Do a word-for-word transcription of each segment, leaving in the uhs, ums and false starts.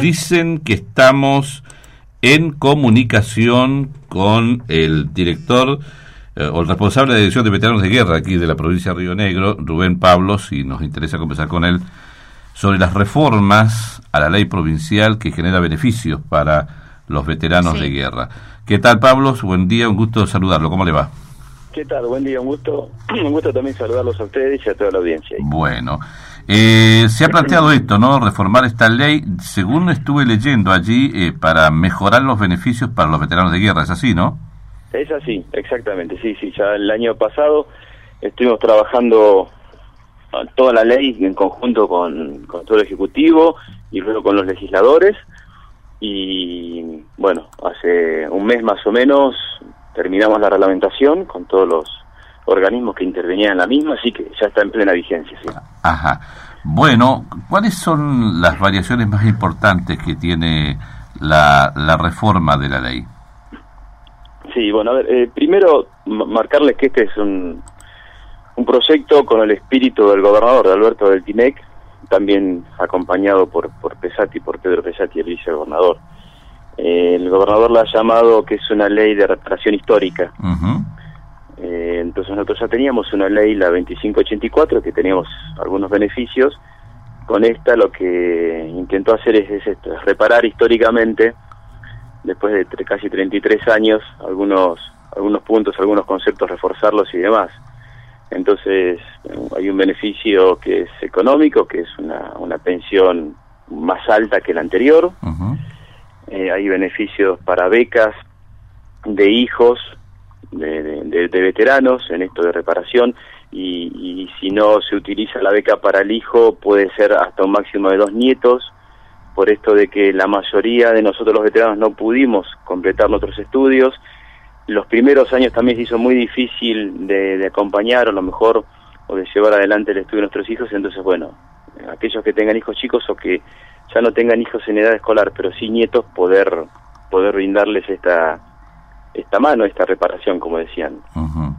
dicen que estamos en comunicación con el director eh, o el responsable de la Dirección de Veteranos de Guerra aquí de la provincia de Río Negro, Rubén Pablos, y nos interesa conversar con él sobre las reformas a la ley provincial que genera beneficios para los veteranos sí. de guerra. ¿Qué tal, Pablos? Buen día, un gusto saludarlo. ¿Cómo le va? ¿Qué tal? Buen día, un gusto. Un gusto también saludarlos a ustedes y a toda la audiencia. Bueno, eh, se ha planteado esto, ¿no? Reformar esta ley, según estuve leyendo allí, eh, para mejorar los beneficios para los veteranos de guerra. ¿Es así, no? Es así, exactamente. Sí, sí. Ya el año pasado estuvimos trabajando toda la ley en conjunto con, con todo el Ejecutivo y luego con los legisladores. Y bueno, hace un mes más o menos terminamos la reglamentación con todos los organismos que intervenían en la misma, así que ya está en plena vigencia. ¿Sí? Ajá. Bueno, ¿cuáles son las variaciones más importantes que tiene la, la reforma de la ley? Sí, bueno, a ver, eh, primero marcarles que este es un, un proyecto con el espíritu del gobernador, de Alberto del Tinec, también acompañado por, por Pesati, por Pedro Pesati, el vicegobernador. Eh, el gobernador la ha llamado que es una ley de reparación histórica. Uh-huh. Eh, entonces nosotros ya teníamos una ley, la veinticinco ochenta y cuatro, que teníamos algunos beneficios. Con esta lo que intentó hacer es, es esto, es reparar históricamente, después de tre- casi treinta y tres años, algunos algunos puntos, algunos conceptos, reforzarlos y demás. Entonces hay un beneficio que es económico, que es una, una pensión más alta que la anterior. Uh-huh. Eh, hay beneficios para becas de hijos de, de, de veteranos en esto de reparación, y, y si no se utiliza la beca para el hijo puede ser hasta un máximo de dos nietos, por esto de que la mayoría de nosotros los veteranos no pudimos completar nuestros estudios. Los primeros años también se hizo muy difícil de, de acompañar o a lo mejor o de llevar adelante el estudio de nuestros hijos. Entonces bueno, aquellos que tengan hijos chicos o que ya no tengan hijos en edad escolar, pero sí nietos, poder poder brindarles esta esta mano, esta reparación, como decían. Uh-huh.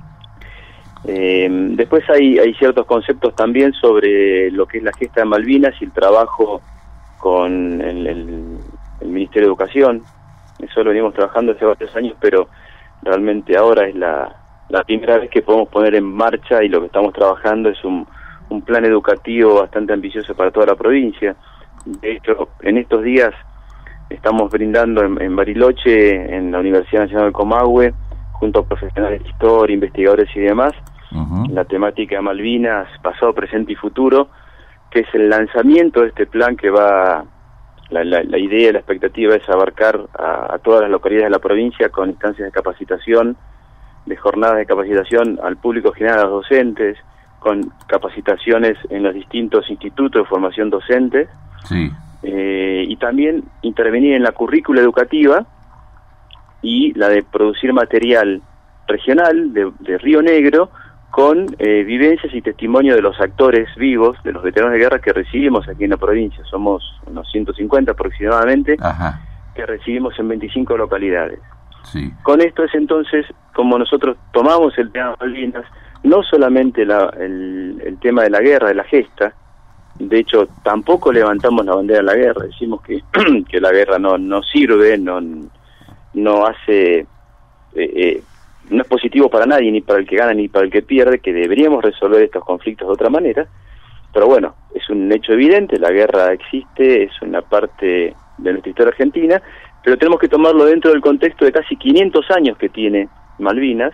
Eh, después hay hay ciertos conceptos también sobre lo que es la gesta de Malvinas y el trabajo con el, el, el Ministerio de Educación. Eso lo venimos trabajando hace varios años, pero realmente ahora es la, la primera vez que podemos poner en marcha, y lo que estamos trabajando es un, un plan educativo bastante ambicioso para toda la provincia. De hecho, en estos días estamos brindando en, en Bariloche, en la Universidad Nacional del Comahue, junto a profesionales de historia, investigadores y demás, uh-huh. la temática de Malvinas, pasado, presente y futuro, que es el lanzamiento de este plan que va, la, la, la idea, la expectativa es abarcar a, a todas las localidades de la provincia con instancias de capacitación, de jornadas de capacitación al público general, a los docentes, con capacitaciones en los distintos institutos de formación docente. Sí. Eh, y también intervenir en la currícula educativa y la de producir material regional de, de Río Negro con eh, vivencias y testimonio de los actores vivos, de los veteranos de guerra que recibimos aquí en la provincia. Somos unos ciento cincuenta aproximadamente. Ajá. Que recibimos en veinticinco localidades. Sí. Con esto es entonces como nosotros tomamos el tema de Malvinas, no solamente la, el, el tema de la guerra, de la gesta. De hecho, tampoco levantamos la bandera de la guerra, decimos que, que la guerra no, no sirve, no, no hace, eh, eh, no es positivo para nadie, ni para el que gana ni para el que pierde, que deberíamos resolver estos conflictos de otra manera. Pero bueno, es un hecho evidente, la guerra existe, es una parte de nuestra historia argentina, pero tenemos que tomarlo dentro del contexto de casi quinientos años que tiene Malvinas,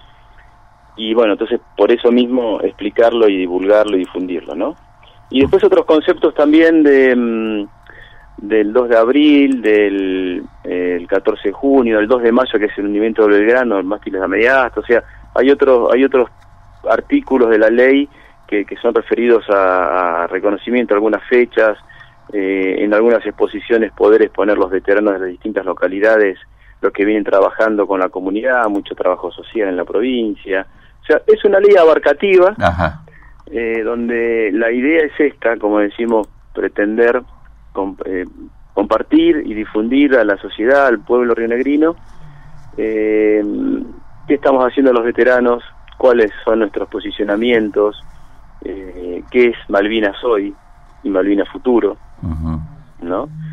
y bueno, entonces por eso mismo explicarlo y divulgarlo y difundirlo, ¿no? Y después otros conceptos también de mmm, del dos de abril, del eh, el catorce de junio, del dos de mayo, que es el hundimiento de Belgrano, el mástiles de media asta. O sea, hay otros hay otros artículos de la ley que, que son referidos a, a reconocimiento de algunas fechas, eh, en algunas exposiciones poder exponer los veteranos de las distintas localidades, los que vienen trabajando con la comunidad, mucho trabajo social en la provincia. O sea, es una ley abarcativa. Ajá. Eh, donde la idea es esta, como decimos, pretender comp- eh, compartir y difundir a la sociedad, al pueblo rionegrino, eh, qué estamos haciendo los veteranos, cuáles son nuestros posicionamientos, eh, qué es Malvinas hoy y Malvinas futuro, uh-huh. ¿no?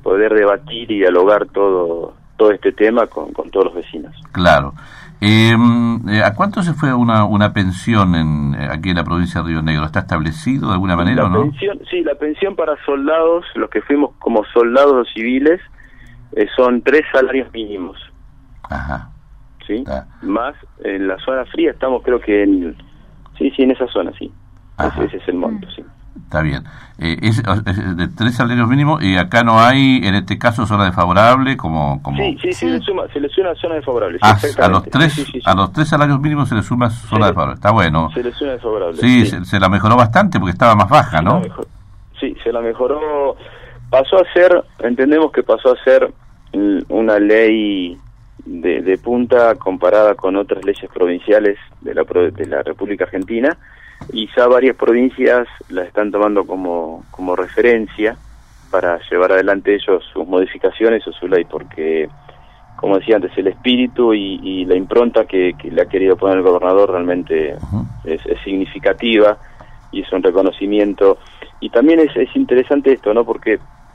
poder debatir y dialogar todo todo este tema con, con todos los vecinos. Claro. Eh, ¿A cuánto se fue una una pensión en aquí en la provincia de Río Negro? ¿Está establecido de alguna manera la o no? Pensión, sí, la pensión para soldados, los que fuimos como soldados civiles, eh, son tres salarios mínimos. Ajá. ¿Sí? Ah. Más en la zona fría estamos, creo que en... Sí, sí, en esa zona, sí. Ese, ese es el monto, sí. Está bien. Eh, es, es de tres salarios mínimos y acá no hay, en este caso, zona desfavorable como... como... Sí, sí, sí, se le suma, se le suma zona desfavorable. Ah, sí, a los tres sí, sí, sí. a los tres salarios mínimos se le suma zona desfavorable. Está bueno. Se le suma desfavorable. Sí, sí. Se, se la mejoró bastante porque estaba más baja, sí, ¿no? Sí, se la mejoró. Pasó a ser, entendemos que pasó a ser una ley de, de punta comparada con otras leyes provinciales de la, de la República Argentina, y ya varias provincias la están tomando como, como referencia para llevar adelante ellos sus modificaciones o su ley, porque, como decía antes, el espíritu y, y la impronta que, que le ha querido poner el gobernador realmente uh-huh. es, es significativa y es un reconocimiento. Y también es, es interesante esto, ¿no? Porque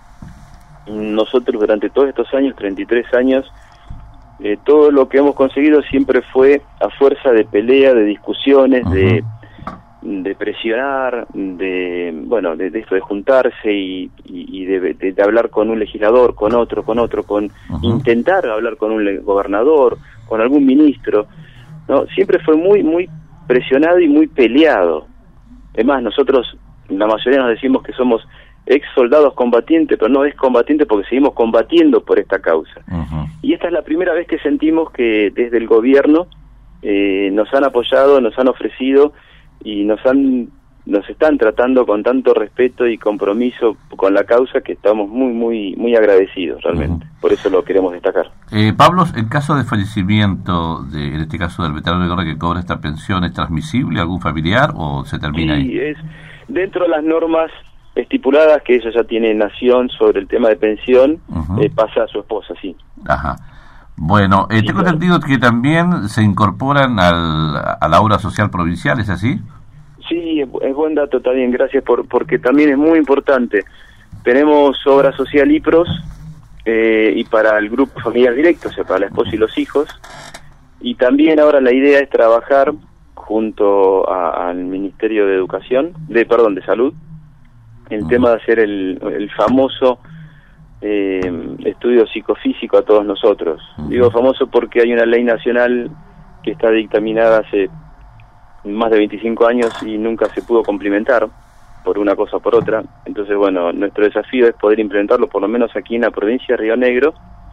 nosotros durante todos estos años, treinta y tres años, eh, todo lo que hemos conseguido siempre fue a fuerza de pelea, de discusiones, uh-huh. de de presionar, de bueno, de, de esto de juntarse y, y, y de, de, de hablar con un legislador, con otro, con otro, con uh-huh. intentar hablar con un le- gobernador, con algún ministro, no, siempre fue muy muy presionado y muy peleado. Es más, nosotros la mayoría nos decimos que somos ex soldados combatientes, pero no es combatiente porque seguimos combatiendo por esta causa. Uh-huh. Y esta es la primera vez que sentimos que desde el gobierno eh, nos han apoyado, nos han ofrecido y nos han nos están tratando con tanto respeto y compromiso con la causa que estamos muy muy muy agradecidos realmente. Uh-huh. Por eso lo queremos destacar. Eh, Pablo, en caso de fallecimiento, de, en este caso del veterano de guerra que cobra esta pensión, ¿es transmisible a algún familiar o se termina sí, ahí? Sí, es dentro de las normas estipuladas que ella ya tiene nación sobre el tema de pensión, uh-huh. eh, pasa a su esposa, sí. Ajá. Bueno, eh, sí, tengo claro. entendido que también se incorporan al, a la obra social provincial, ¿es así? Sí, es, es buen dato también, gracias, por porque también es muy importante. Tenemos obra social I P R O S eh, y para el grupo familiar directo, o sea, para la esposa y los hijos, y también ahora la idea es trabajar junto a, al Ministerio de Educación, de perdón, de Salud, el uh-huh. tema de hacer el, el famoso eh, estudio psicofísico a todos nosotros. Uh-huh. Digo famoso porque hay una ley nacional que está dictaminada hace más de veinticinco años y nunca se pudo complementar por una cosa o por otra. Entonces, bueno, nuestro desafío es poder implementarlo, por lo menos aquí en la provincia de Río Negro,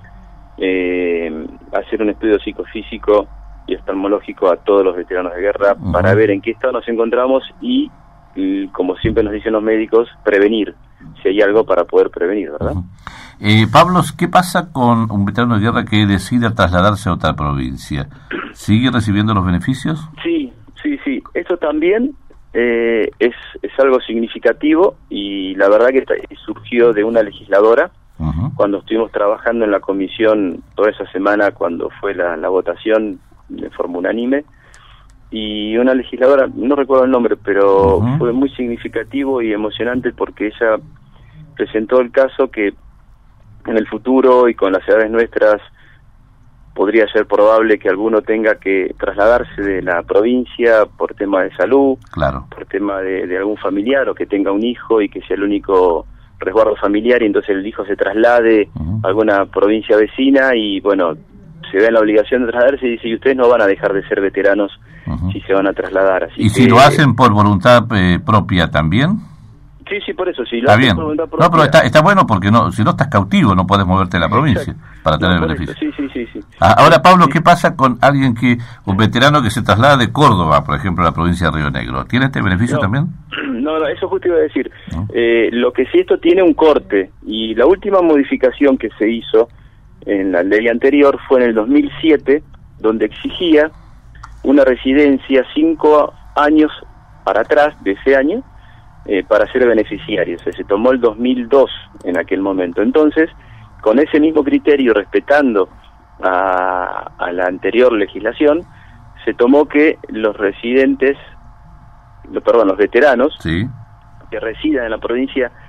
eh, hacer un estudio psicofísico y oftalmológico a todos los veteranos de guerra uh-huh. para ver en qué estado nos encontramos y, y, como siempre nos dicen los médicos, prevenir, si hay algo para poder prevenir, ¿verdad? Uh-huh. Eh, Pablo, ¿qué pasa con un veterano de guerra que decide trasladarse a otra provincia? ¿Sigue recibiendo los beneficios? Sí, sí, sí. Esto también eh, es, es algo significativo y la verdad que está, surgió de una legisladora uh-huh. cuando estuvimos trabajando en la comisión toda esa semana cuando fue la, la votación de forma unánime, y una legisladora, no recuerdo el nombre, pero uh-huh. fue muy significativo y emocionante porque ella presentó el caso que en el futuro y con las edades nuestras podría ser probable que alguno tenga que trasladarse de la provincia por tema de salud, claro. por tema de, de algún familiar, o que tenga un hijo y que sea el único resguardo familiar y entonces el hijo se traslade uh-huh. a alguna provincia vecina y bueno, se ve en la obligación de trasladarse y dice, y ustedes no van a dejar de ser veteranos uh-huh. si se van a trasladar. Así ¿Y que, si lo hacen por voluntad eh, propia también? Sí, sí, por eso, sí. Está bien. No, pero está, está bueno porque no, si no estás cautivo no puedes moverte de la provincia Exacto. para tener no, el beneficio. Sí, sí, sí, sí. Ahora, Pablo, ¿qué pasa con alguien que, un veterano que se traslada de Córdoba, por ejemplo, a la provincia de Río Negro? ¿Tiene este beneficio no, también? No, no, eso justo iba a decir. ¿No? Eh, lo que sí, esto tiene un corte, y la última modificación que se hizo en la ley anterior fue en el dos mil siete, donde exigía una residencia cinco años para atrás de ese año, Eh, para ser beneficiarios. O sea, se tomó el dos mil dos en aquel momento. Entonces, con ese mismo criterio, respetando a, a la anterior legislación, se tomó que los residentes, lo, perdón, los veteranos sí. que residan en la provincia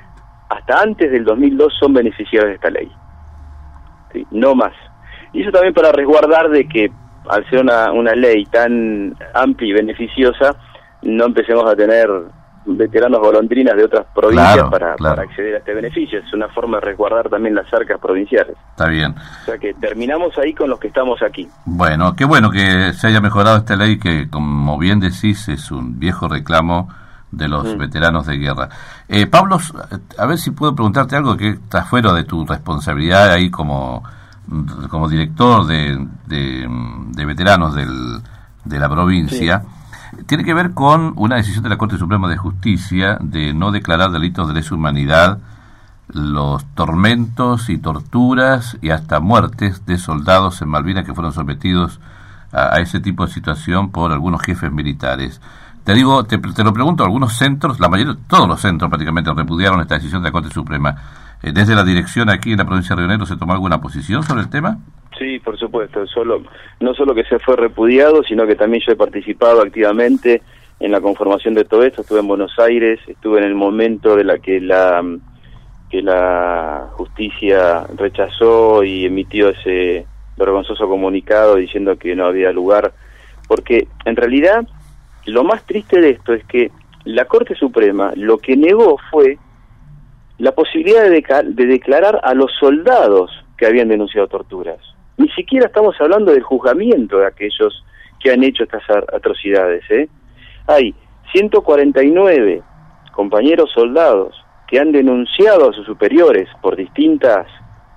hasta antes del dos mil dos son beneficiarios de esta ley, ¿sí? No más. Y eso también para resguardar de que al ser una, una ley tan amplia y beneficiosa, no empecemos a tener veteranos golondrinas de otras provincias claro, para, claro. para acceder a este beneficio. Es una forma de resguardar también las arcas provinciales. Está bien. O sea que terminamos ahí con los que estamos aquí. Bueno, qué bueno que se haya mejorado esta ley que, como bien decís, es un viejo reclamo de los mm. veteranos de guerra. Eh, Pablo, a ver si puedo preguntarte algo que está fuera de tu responsabilidad ahí como, como director de, de, de veteranos del, de la provincia. Sí. Tiene que ver con una decisión de la Corte Suprema de Justicia de no declarar delitos de lesa humanidad los tormentos y torturas y hasta muertes de soldados en Malvinas que fueron sometidos a, a ese tipo de situación por algunos jefes militares. Te digo, te, te lo pregunto, algunos centros, la mayoría, todos los centros prácticamente repudiaron esta decisión de la Corte Suprema. Eh, ¿Desde la dirección aquí en la provincia de Río Negro se tomó alguna posición sobre el tema? Sí, por supuesto. Solo, no solo que se fue repudiado, sino que también yo he participado activamente en la conformación de todo esto. Estuve en Buenos Aires, estuve en el momento de la que la que la justicia rechazó y emitió ese vergonzoso comunicado diciendo que no había lugar, porque en realidad lo más triste de esto es que la Corte Suprema lo que negó fue la posibilidad de, deca- de declarar a los soldados que habían denunciado torturas. Ni siquiera estamos hablando del juzgamiento de aquellos que han hecho estas atrocidades, ¿eh? Hay ciento cuarenta y nueve compañeros soldados que han denunciado a sus superiores por distintas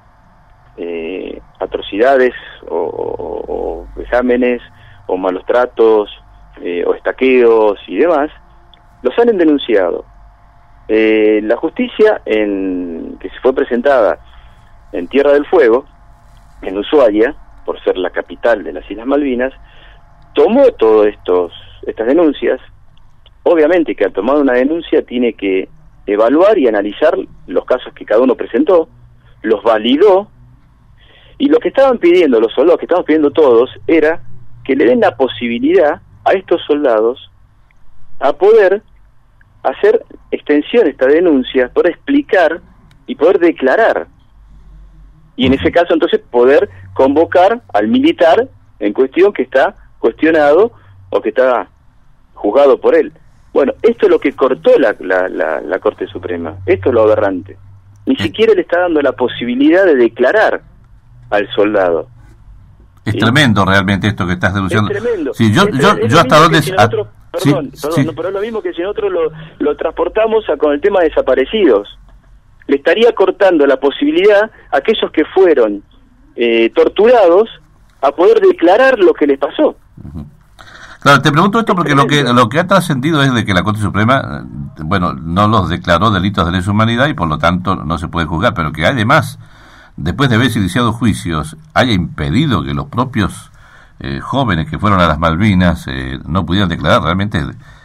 eh, atrocidades o, o, o vejámenes o malos tratos eh, o estaqueos y demás, los han denunciado. Eh, la justicia en que se fue presentada en Tierra del Fuego, en Ushuaia, por ser la capital de las Islas Malvinas, tomó todas estos estas denuncias. Obviamente que al tomar una denuncia tiene que evaluar y analizar los casos que cada uno presentó, los validó, y lo que estaban pidiendo los soldados, que estaban pidiendo todos, era que le den la posibilidad a estos soldados a poder hacer extensión a esta denuncia, poder explicar y poder declarar. Y en ese caso entonces poder convocar al militar en cuestión que está cuestionado o que está juzgado por él. Bueno, esto es lo que cortó la, la, la, la Corte Suprema. Esto es lo aberrante. Ni siquiera le está dando la posibilidad de declarar al soldado. Es ¿sí? Tremendo realmente esto que estás denunciando. Es tremendo. Sí, yo, es, yo, es yo hasta dónde... Si nosotros, perdón, sí, perdón sí. no, pero es lo mismo que si nosotros lo, lo transportamos a, con el tema de desaparecidos. Le estaría cortando la posibilidad a aquellos que fueron eh, torturados a poder declarar lo que les pasó. Uh-huh. Claro, te pregunto esto porque lo que lo que ha trascendido es de que la Corte Suprema, bueno, no los declaró delitos de lesa humanidad y por lo tanto no se puede juzgar, pero que además, después de haberse iniciado juicios, haya impedido que los propios eh, jóvenes que fueron a las Malvinas eh, no pudieran declarar. Realmente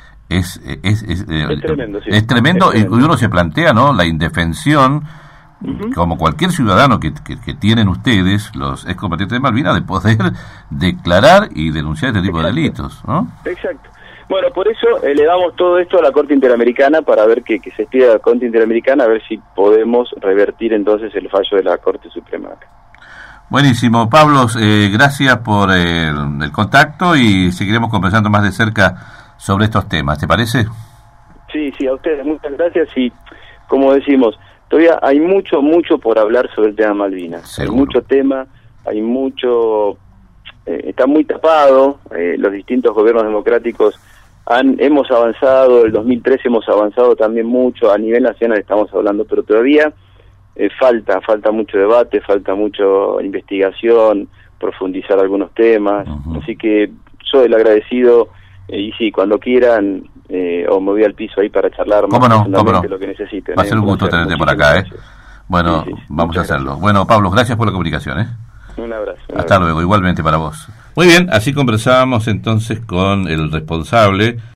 es es es, eh, es tremendo, sí. es tremendo, es tremendo. Y uno se plantea, ¿no?, la indefensión, uh-huh, como cualquier ciudadano que, que, que tienen ustedes, los excombatientes de Malvinas, de poder declarar y denunciar este tipo Exacto. de delitos, ¿no? Exacto. Bueno, por eso eh, le damos todo esto a la Corte Interamericana para ver que, que se pida a la Corte Interamericana a ver si podemos revertir entonces el fallo de la Corte Suprema. Buenísimo, Pablo, eh, gracias por eh, el, el contacto y seguiremos conversando más de cerca sobre estos temas, ¿te parece? Sí, sí, a ustedes muchas gracias y como decimos, todavía hay mucho, mucho por hablar sobre el tema Malvinas. Seguro. Hay mucho tema, hay mucho, eh, está muy tapado, eh, los distintos gobiernos democráticos han hemos avanzado, el dos mil trece hemos avanzado también mucho, a nivel nacional estamos hablando, pero todavía eh, falta, falta mucho debate, falta mucho investigación, profundizar algunos temas, uh-huh. Así que soy el agradecido. Y sí, cuando quieran, eh, o me voy al piso ahí para charlar más no, profundamente lo que necesiten. Va a ser un gusto tenerte por acá, ¿eh? Bueno, sí, sí, vamos a hacerlo. Gracias. Bueno, Pablo, gracias por la comunicación, ¿eh? Un abrazo. Un Hasta abrazo. luego, igualmente para vos. Muy bien, así conversábamos entonces con el responsable